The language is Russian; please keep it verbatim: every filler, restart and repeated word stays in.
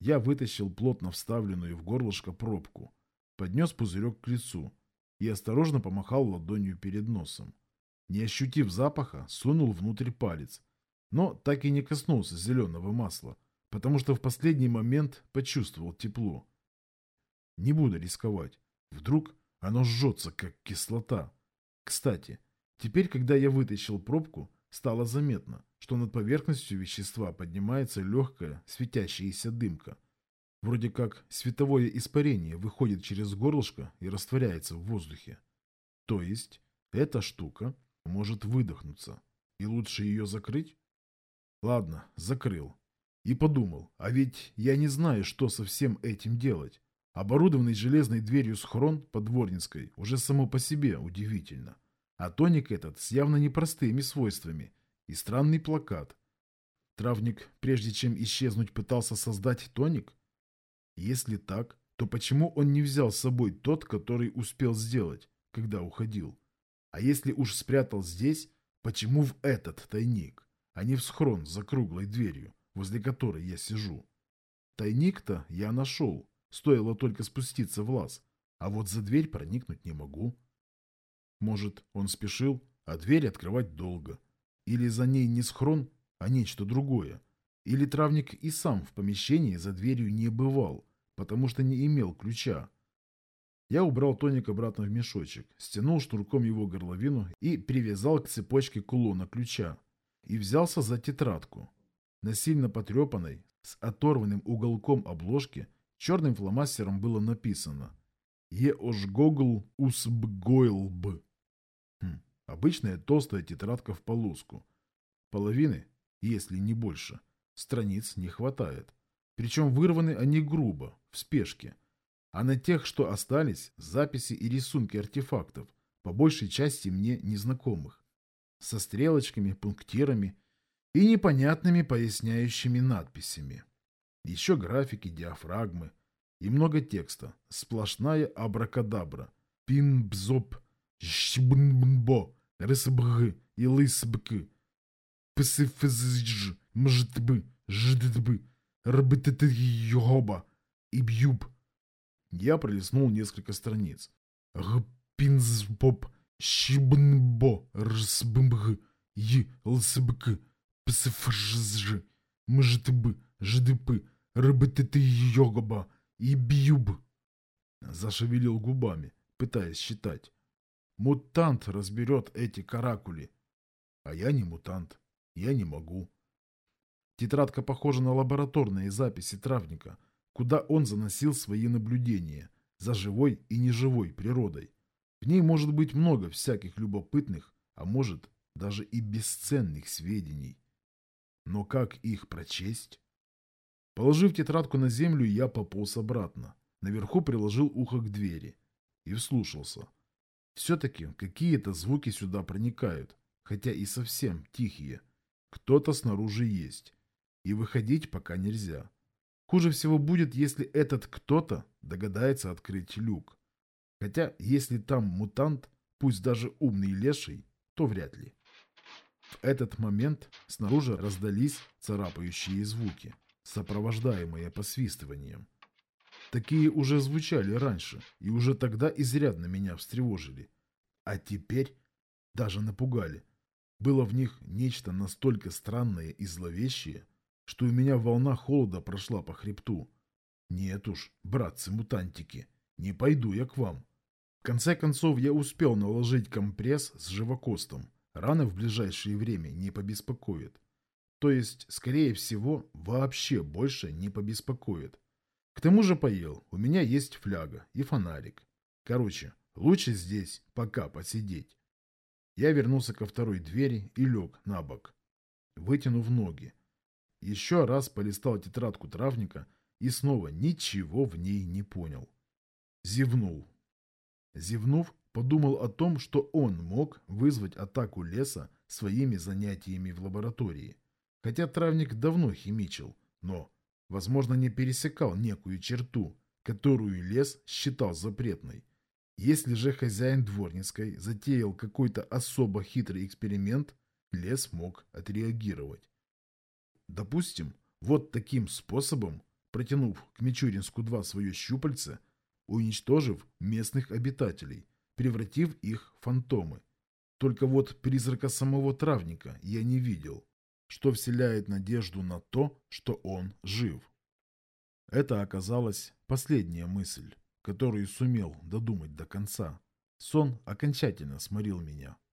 Я вытащил плотно вставленную в горлышко пробку, поднес пузырек к лицу и осторожно помахал ладонью перед носом. Не ощутив запаха, сунул внутрь палец, но так и не коснулся зеленого масла, потому что в последний момент почувствовал тепло. Не буду рисковать. Вдруг оно жжется, как кислота. Кстати, теперь, когда я вытащил пробку, стало заметно, что над поверхностью вещества поднимается легкая светящаяся дымка. Вроде как световое испарение выходит через горлышко и растворяется в воздухе. То есть эта штука может выдохнуться. И лучше ее закрыть? Ладно, закрыл. И подумал, а ведь я не знаю, что со всем этим делать. Оборудованный железной дверью схрон под Дворницкой уже само по себе удивительно. А тоник этот с явно непростыми свойствами. И странный плакат. Травник, прежде чем исчезнуть, пытался создать тоник? Если так, то почему он не взял с собой тот, который успел сделать, когда уходил? А если уж спрятал здесь, почему в этот тайник, а не в схрон за круглой дверью, возле которой я сижу? Тайник-то я нашел, стоило только спуститься в лаз, а вот за дверь проникнуть не могу. Может, он спешил, а дверь открывать долго. Или за ней не схрон, а нечто другое. Или травник и сам в помещении за дверью не бывал, потому что не имел ключа. Я убрал тоник обратно в мешочек, стянул шнурком его горловину и привязал к цепочке кулона ключа. И взялся за тетрадку. На сильно потрепанной, с оторванным уголком обложки, черным фломастером было написано «Еошгогл усбгойлб». Хм, обычная толстая тетрадка в полоску. Половины, если не больше, страниц не хватает. Причем вырваны они грубо, в спешке. А на тех, что остались, записи и рисунки артефактов, по большей части мне незнакомых, со стрелочками, пунктирами и непонятными поясняющими надписями. Еще графики, диафрагмы и много текста. Сплошная абракадабра. Пин-бзоп, щбнбнбо, рысбг и лысбк. Псыфзж, мжтб, ждтб, рбттйоба и бьюб. Я пролистнул несколько страниц. Гпинзпоп, щбнбо, рсбмг, й, лсбк, псфжж, мжтб, ждп, рбттйоба и бьюб. Зашевелил губами, пытаясь считать. Мутант разберет эти каракули. А я не мутант. Я не могу. Тетрадка похожа на лабораторные записи травника, куда он заносил свои наблюдения за живой и неживой природой. В ней может быть много всяких любопытных, а может даже и бесценных сведений. Но как их прочесть? Положив тетрадку на землю, я пополз обратно. Наверху приложил ухо к двери и вслушался. Все-таки какие-то звуки сюда проникают, хотя и совсем тихие. Кто-то снаружи есть, и выходить пока нельзя. Хуже всего будет, если этот кто-то догадается открыть люк. Хотя, если там мутант, пусть даже умный леший, то вряд ли. В этот момент снаружи раздались царапающие звуки, сопровождаемые посвистыванием. Такие уже звучали раньше, и уже тогда изрядно меня встревожили. А теперь даже напугали. Было в них нечто настолько странное и зловещее, что у меня волна холода прошла по хребту. Нет уж, братцы-мутантики, не пойду я к вам. В конце концов, я успел наложить компресс с живокостом. Раны в ближайшее время не побеспокоят. То есть, скорее всего, вообще больше не побеспокоит. К тому же поел, у меня есть фляга и фонарик. Короче, лучше здесь пока посидеть. Я вернулся ко второй двери и лег на бок, вытянув ноги. Еще раз полистал тетрадку травника и снова ничего в ней не понял. Зевнул. Зевнув, подумал о том, что он мог вызвать атаку леса своими занятиями в лаборатории. Хотя травник давно химичил, но, возможно, не пересекал некую черту, которую лес считал запретной. Если же хозяин Дворницкой затеял какой-то особо хитрый эксперимент, лес мог отреагировать. Допустим, вот таким способом протянув к Мичуринску-два свое щупальце, уничтожив местных обитателей, превратив их в фантомы. Только вот призрака самого травника я не видел, что вселяет надежду на то, что он жив. Это оказалась последняя мысль, которую сумел додумать до конца. Сон окончательно сморил меня.